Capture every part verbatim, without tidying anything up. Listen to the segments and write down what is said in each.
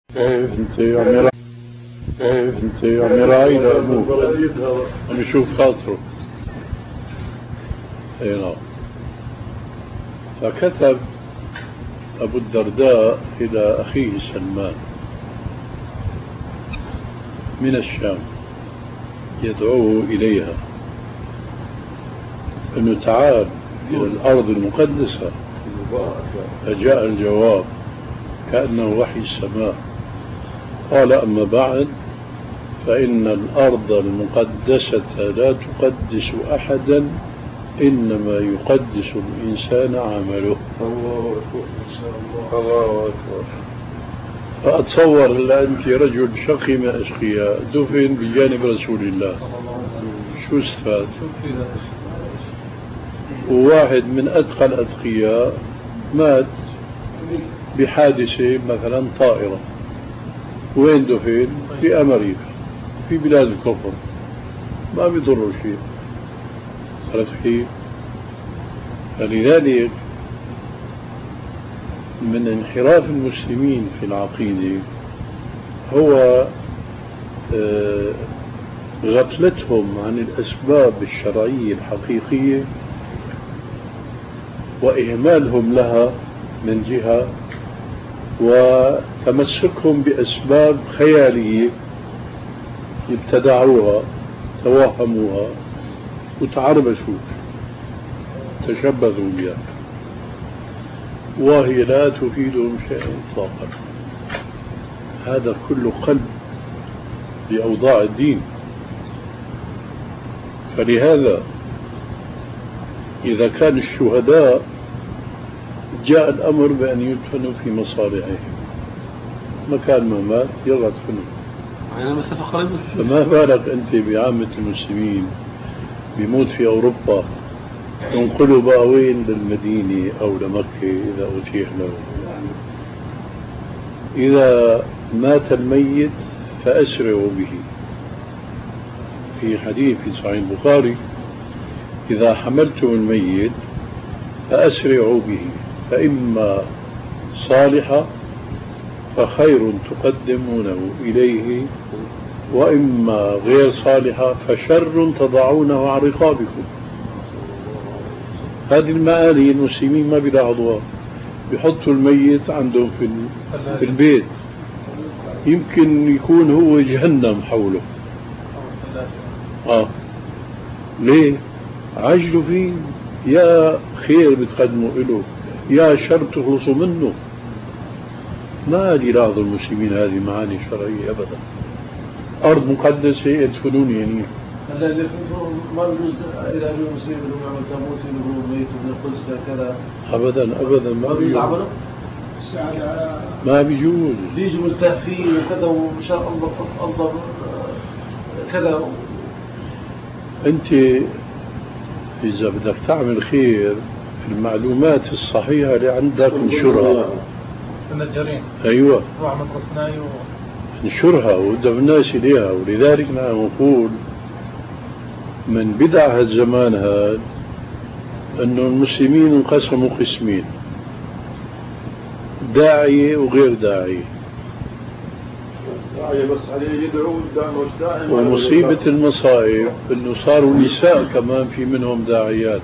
كيف انت يا مراي كيف انت يا مراي لأبوك عم يشوف خاطره. اي نعم. فكتب أبو الدرداء إلى أخيه سلمان من الشام يدعوه إليها أنه تعال إلى الأرض المقدسة. فجاء الجواب كأنه وحي السماء. قال أما بعد فإن الأرض المقدسة لا تقدس أحدا، إنما يقدس الإنسان عمله. الله أكبر. الله أكبر. فأتصور هلا أنت رجل شقي من أشقياء دفن بجانب رسول الله، شو استفاد؟ وواحد من أتقى الأتقياء مات بحادثة مثلا طائرة، وين دفن؟ في أمريكا في بلاد الكفر، ما بيضره شيء. عرفت كيف؟ فلذلك من انحراف المسلمين في العقيدة هو غفلتهم عن الأسباب الشرعية الحقيقية وإهمالهم لها من جهة، وتمسكهم بأسباب خيالية ابتدعوها توهموها وتعربشوا تشبثوا بها، وهي لا تفيدهم شيئا اطلاقا. هذا كله قلب بأوضاع الدين. فلهذا إذا كان الشهداء جاء الأمر بأن يدفنوا في مصارعهم، مكان ما مات يلا ادفنوا. فما بالك أنت بعامة المسلمين بيموت في أوروبا ينقلوا بقى وين؟ للمدينة أو لمكة إذا أتيح له. إذا مات الميت فأسرعوا به. في حديث في صحيح البخاري: إذا حملتم الميت فأسرعوا به، فإما صالحا فخير تقدمونه إليه، وإما غير صالحا فشر تضعونه عن رقابكم. هذه المعاني المسلمين ما بيلاحظوها، بيحطوا الميت عندهم في في البيت، يمكن يكون هو جهنم حوله. آه ليه؟ عجلوا فيه، يا خير بتقدموا له يا شر تخلصوا منه. ما يلاحظ المسلمين هذه معاني شرعية أبدا. أرض مقدسة يدفنون يعني ما بيجوز إذا جاء مسلم لهم يعمل تابوت يقولوا ميت من القدس كذا أبدا أبدا ما بيجوز. ما بيجوز بيجي ملتهفين وكذا وإن شاء الله الله كذا. أنت إذا بدك تعمل خير المعلومات الصحيحة اللي عندك انشرها. النجارين أيوة رحمة رسناي و... انشرها وادعو الناس إليها. ولذلك نحن نقول من بدع هالزمان هذا أنه المسلمين انقسموا قسمين: داعية وغير داعية. داعية بس عليه يدعو دائما. ومصيبة المصائب أنه صاروا نساء كمان في منهم داعيات.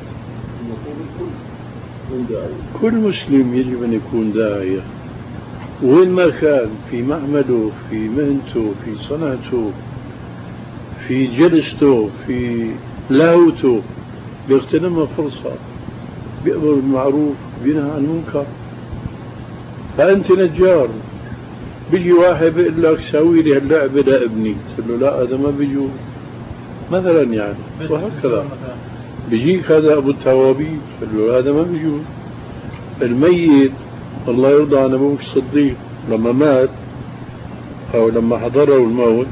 كل مسلم يجب أن يكون داعية وين ما كان، في معمله، في مهنته، في صنعته، في جلسته، في لهوته، بيغتنمها فرصة، بيأمر بالمعروف بينهى عن المنكر. فأنت نجار، بيجي واحد بيقول لك سوي لي هاللعبة لابني، تقول له لا هذا ما بيجوز مثلا يعني، وهكذا. بيجيك هذا أبو التوابيت تقول له هذا ما بيجوز. الميت الله يرضى عن أبوك الصديق لما مات أو لما حضره الموت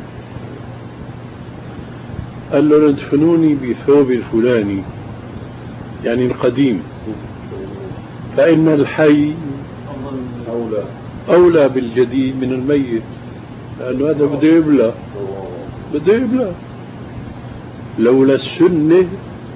قال له ادفنوني بثوب الفلاني، يعني القديم، فإن الحي أولى أولى بالجديد من الميت، لأنه هذا بده يبلى بده يبلى. لولا السنة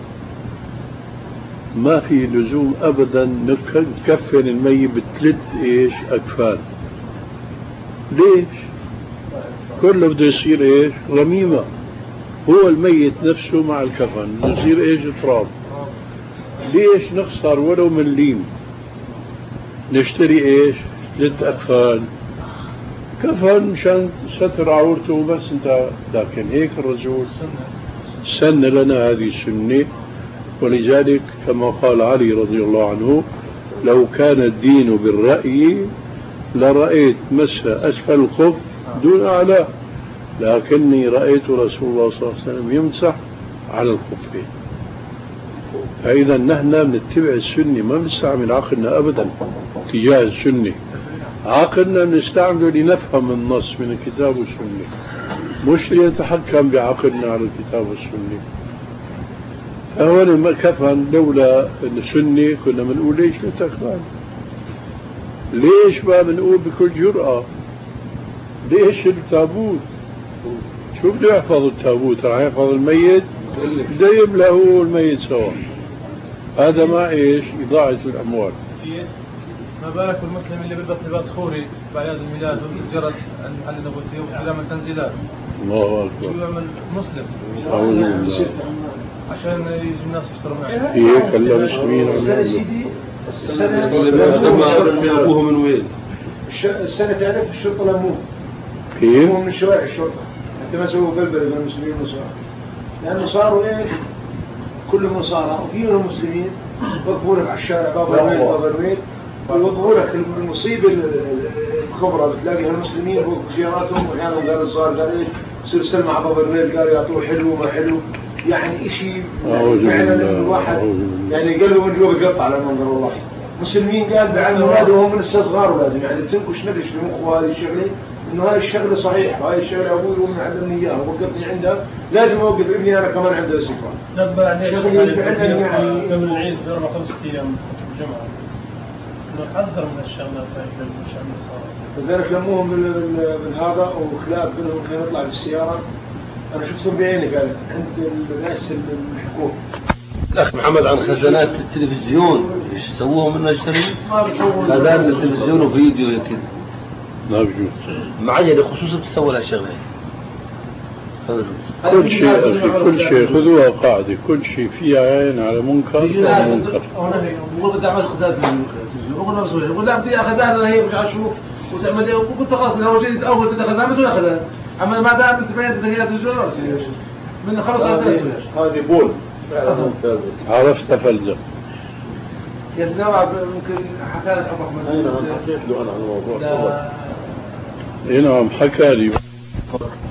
ما في لزوم أبدا نكفن الميت بثلاث إيش أكفان، ليش؟ كله بده يصير ايش؟ رميمة. هو الميت نفسه مع الكفن يصير ايش؟ تراب. ليش نخسر ولو مليم؟ نشتري ايش؟ ثلاث اكفان كفن مشان ستر عورته بس انت. لكن هيك الرسول سن لنا هذه السنة. ولذلك كما قال علي رضي الله عنه: لو كان الدين بالرأي لرأيت مس أسفل الخف دون أعلى، لكني رأيت رسول الله صلى الله عليه وسلم يمسح على الخفين. فإذا نحن بنتبع السنة، ما بنستعمل عقلنا أبدا تجاه السنة. عقلنا بنستعمله لنفهم النص من الكتاب والسنة، مش لنتحكم بعقلنا على الكتاب والسنة. فهون ما كفن لولا السنة كنا بنقول ليش نتكفن؟ ليش ما بنقول بكل جرأة؟ ليش التابوت؟ شو بده يحفظ التابوت؟ راح يحفظ الميت؟ بده يملأه الميت سوا. هذا ما ايش؟ إضاعة الأموال. ما بالك بالمسلم اللي بيلبس لباس خوري بأعياد الميلاد ويمسك جرس عند محل النبوتية ويعمل تنزيلات؟ الله أكبر. شو يعمل مسلم؟ أعوذ بالله. عشان يجي الناس يشتروا معه. هيك هلا مسلمين السنة سيدي السنة أبوه من وين؟ السنة تعرف الشرطة لموه كيف؟ هو من شوارع الشرطة. انت ما سووا بلبل من المسلمين والنصارى، لأنه صاروا ايش؟ كلهم نصارى وفيهم مسلمين يوقفوا لك على الشارع باب الرميل باب الرميل ويوضعوا لك المصيبة الكبرى. بتلاقي المسلمين فوق سياراتهم واحيانا قالوا صار قال ايش؟ يصير يسلم على باب الرميل قالوا يعطوه حلو ما حلو. يعني اشي فعلا الواحد يعني قلبه من جوا بيقطع على منظر الله. مسلمين قال بعلم اولاده وهم من الصغار اولادهم، يعني بتنكش ندش بمخه هذه الشغله انه هاي الشغله صحيح وهاي الشغله ابوي وامي علمني اياها ووقفني عندها، لازم اوقف ابني انا كمان عنده استقرار. نقبل عليه شغله فعلا يعني قبل العيد بأربع خمسة ايام الجمعه انه حذر من الشغلات هاي الشغله النصارى. لذلك لموهم بالهذا وخلاف بينهم كان يطلع بالسياره. انا شفتهم بعيني قال عند الناس الحكومه. الأخ محمد عن خزانات التلفزيون ايش سووهم منها الشريف؟ ما بيسووا خزانة التلفزيون وفيديو هيك كده ما بجوز. معينة خصوصا بتسوي لها شغلة. كل شيء أخي كل شيء خذوها قاعدة، كل شيء فيها عين على منكر ومنكر. بقول بدي اعمل خزانة التلفزيون بقول نفسه بقول لا بدي اخذ انا هي مش عارف شو وتعمل ايه وقلت خلاص لو جيت اول بدي خزانة بدي اخذها. اما ما دام انت بين بدك تلفزيون من خلص هذه بول فعلا ممتازة. عرفت فلزة. يا زلمه ممكن حكى لك ابو احمد. اي نعم حكيت له انا عن الموضوع. نعم حكى لي.